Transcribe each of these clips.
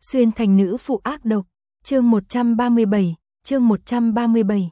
Xuyên thành nữ phụ ác độc, chương 137, chương 137.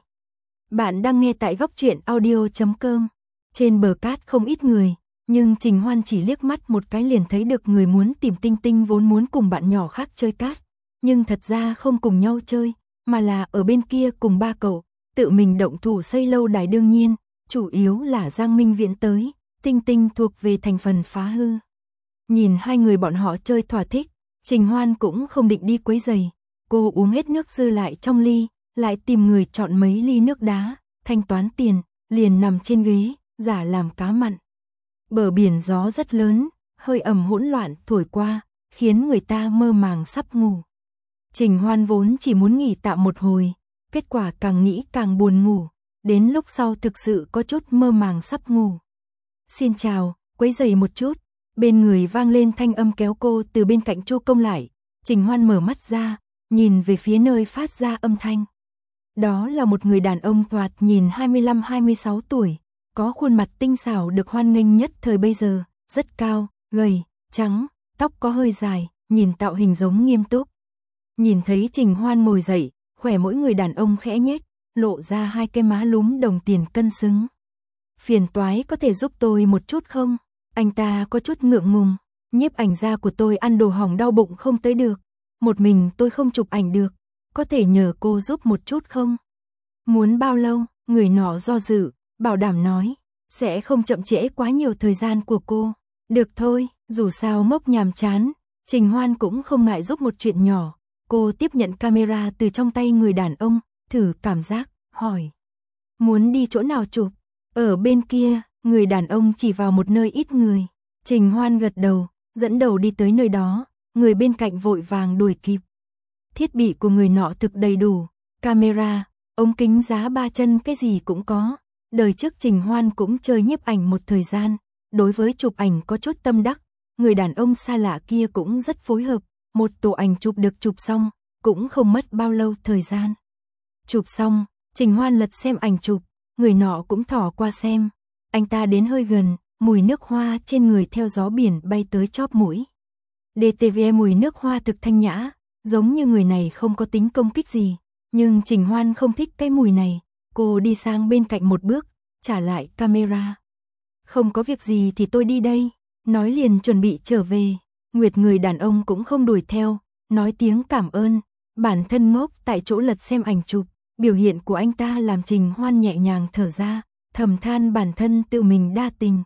Bạn đang nghe tại góc truyện audio.com. Trên bờ cát không ít người, nhưng Trình Hoan chỉ liếc mắt một cái liền thấy được người muốn tìm Tinh Tinh vốn muốn cùng bạn nhỏ khác chơi cát, nhưng thật ra không cùng nhau chơi, mà là ở bên kia cùng ba cậu, tự mình động thủ xây lâu đài đương nhiên, chủ yếu là Giang Minh Viễn tới, Tinh Tinh thuộc về thành phần phá hư. Nhìn hai người bọn họ chơi thỏa thích, Trình Hoan cũng không định đi quấy rầy, cô uống hết nước dư lại trong ly, lại tìm người chọn mấy ly nước đá, thanh toán tiền, liền nằm trên ghế, giả làm cá mặn. Bờ biển gió rất lớn, hơi ẩm hỗn loạn thổi qua, khiến người ta mơ màng sắp ngủ. Trình Hoan vốn chỉ muốn nghỉ tạm một hồi, kết quả càng nghĩ càng buồn ngủ, đến lúc sau thực sự có chút mơ màng sắp ngủ. Xin chào, quấy rầy một chút. Bên người vang lên thanh âm kéo cô từ bên cạnh Chu Công lại, Trình Hoan mở mắt ra, nhìn về phía nơi phát ra âm thanh. Đó là một người đàn ông thoạt nhìn 25-26 tuổi, có khuôn mặt tinh xảo được hoan nghênh nhất thời bây giờ, rất cao, gầy, trắng, tóc có hơi dài, nhìn tạo hình giống nghiêm túc. Nhìn thấy Trình Hoan ngồi dậy, khỏe mỗi người đàn ông khẽ nhếch, lộ ra hai cái má lúm đồng tiền cân xứng. Phiền toái có thể giúp tôi một chút không? Anh ta có chút ngượng ngùng, nhiếp ảnh gia của tôi ăn đồ hỏng đau bụng không tới được, một mình tôi không chụp ảnh được, có thể nhờ cô giúp một chút không? Muốn bao lâu? Người nọ do dự, bảo đảm nói, sẽ không chậm trễ quá nhiều thời gian của cô. Được thôi, dù sao ngốc nhàm chán, Trình Hoan cũng không ngại giúp một chuyện nhỏ. Cô tiếp nhận camera từ trong tay người đàn ông, thử cảm giác, hỏi. Muốn đi chỗ nào chụp? Ở bên kia. Người đàn ông chỉ vào một nơi ít người. Trình Hoan gật đầu, dẫn đầu đi tới nơi đó, người bên cạnh vội vàng đuổi kịp. Thiết bị của người nọ thực đầy đủ, camera, ống kính giá 3 chân cái gì cũng có. Đời trước Trình Hoan cũng chơi nhiếp ảnh một thời gian, đối với chụp ảnh có chút tâm đắc, người đàn ông xa lạ kia cũng rất phối hợp, một tổ ảnh chụp được chụp xong, cũng không mất bao lâu thời gian. Chụp xong, Trình Hoan lật xem ảnh chụp, người nọ cũng thỏ qua xem. Anh ta đến hơi gần, mùi nước hoa trên người theo gió biển bay tới chóp mũi. DTV mùi nước hoa thực thanh nhã, giống như người này không có tính công kích gì, nhưng Trình Hoan không thích cái mùi này, cô đi sang bên cạnh một bước, trả lại camera. Không có việc gì thì tôi đi đây, nói liền chuẩn bị trở về, Nguyệt người đàn ông cũng không đuổi theo, nói tiếng cảm ơn, bản thân ngốc tại chỗ lật xem ảnh chụp, biểu hiện của anh ta làm Trình Hoan nhẹ nhàng thở ra. Thầm than bản thân tự mình đa tình.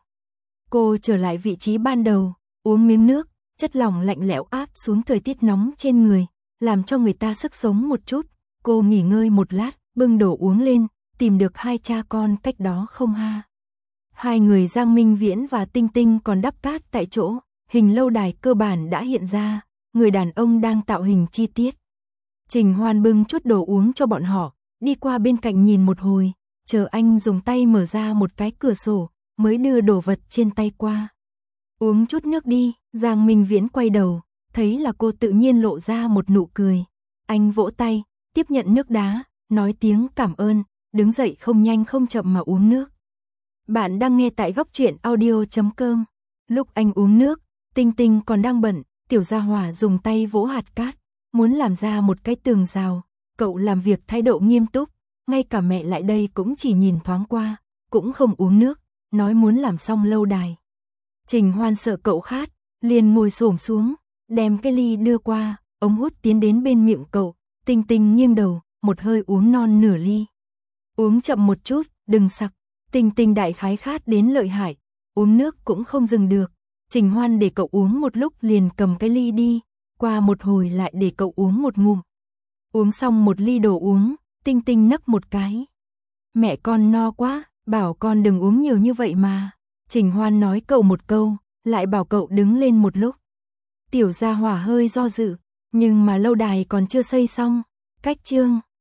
Cô trở lại vị trí ban đầu, uống miếng nước, chất lỏng lạnh lẽo áp xuống thời tiết nóng trên người, làm cho người ta sức sống một chút. Cô nghỉ ngơi một lát, bưng đồ uống lên, tìm được hai cha con cách đó không ha. Hai người Giang Minh Viễn và Tinh Tinh còn đắp cát tại chỗ, hình lâu đài cơ bản đã hiện ra, người đàn ông đang tạo hình chi tiết. Trình Hoan bưng chút đồ uống cho bọn họ, đi qua bên cạnh nhìn một hồi. Chờ anh dùng tay mở ra một cái cửa sổ, mới đưa đồ vật trên tay qua. Uống chút nước đi, Giang Minh Viễn quay đầu, thấy là cô tự nhiên lộ ra một nụ cười. Anh vỗ tay, tiếp nhận nước đá, nói tiếng cảm ơn, đứng dậy không nhanh không chậm mà uống nước. Bạn đang nghe tại góc truyện audio.com. Lúc anh uống nước, Tinh Tinh còn đang bận, Tiểu Gia Hỏa dùng tay vỗ hạt cát, muốn làm ra một cái tường rào, cậu làm việc thái độ nghiêm túc. Ngay cả mẹ lại đây cũng chỉ nhìn thoáng qua, cũng không uống nước, nói muốn làm xong lâu đài. Trình Hoan sợ cậu khát, liền ngồi xổm xuống, đem cái ly đưa qua, ống hút tiến đến bên miệng cậu, Tinh Tinh nghiêng đầu, một hơi uống non nửa ly. Uống chậm một chút, đừng sặc, Tinh Tinh đại khái khát đến lợi hại, uống nước cũng không dừng được. Trình Hoan để cậu uống một lúc liền cầm cái ly đi, qua một hồi lại để cậu uống một ngụm. Uống xong một ly đồ uống, Tinh Tinh nấc một cái. Mẹ con no quá, bảo con đừng uống nhiều như vậy mà. Trình Hoan nói cậu một câu, lại bảo cậu đứng lên một lúc. Tiểu Gia Hỏa hơi do dự, nhưng mà lâu đài còn chưa xây xong. Cách chương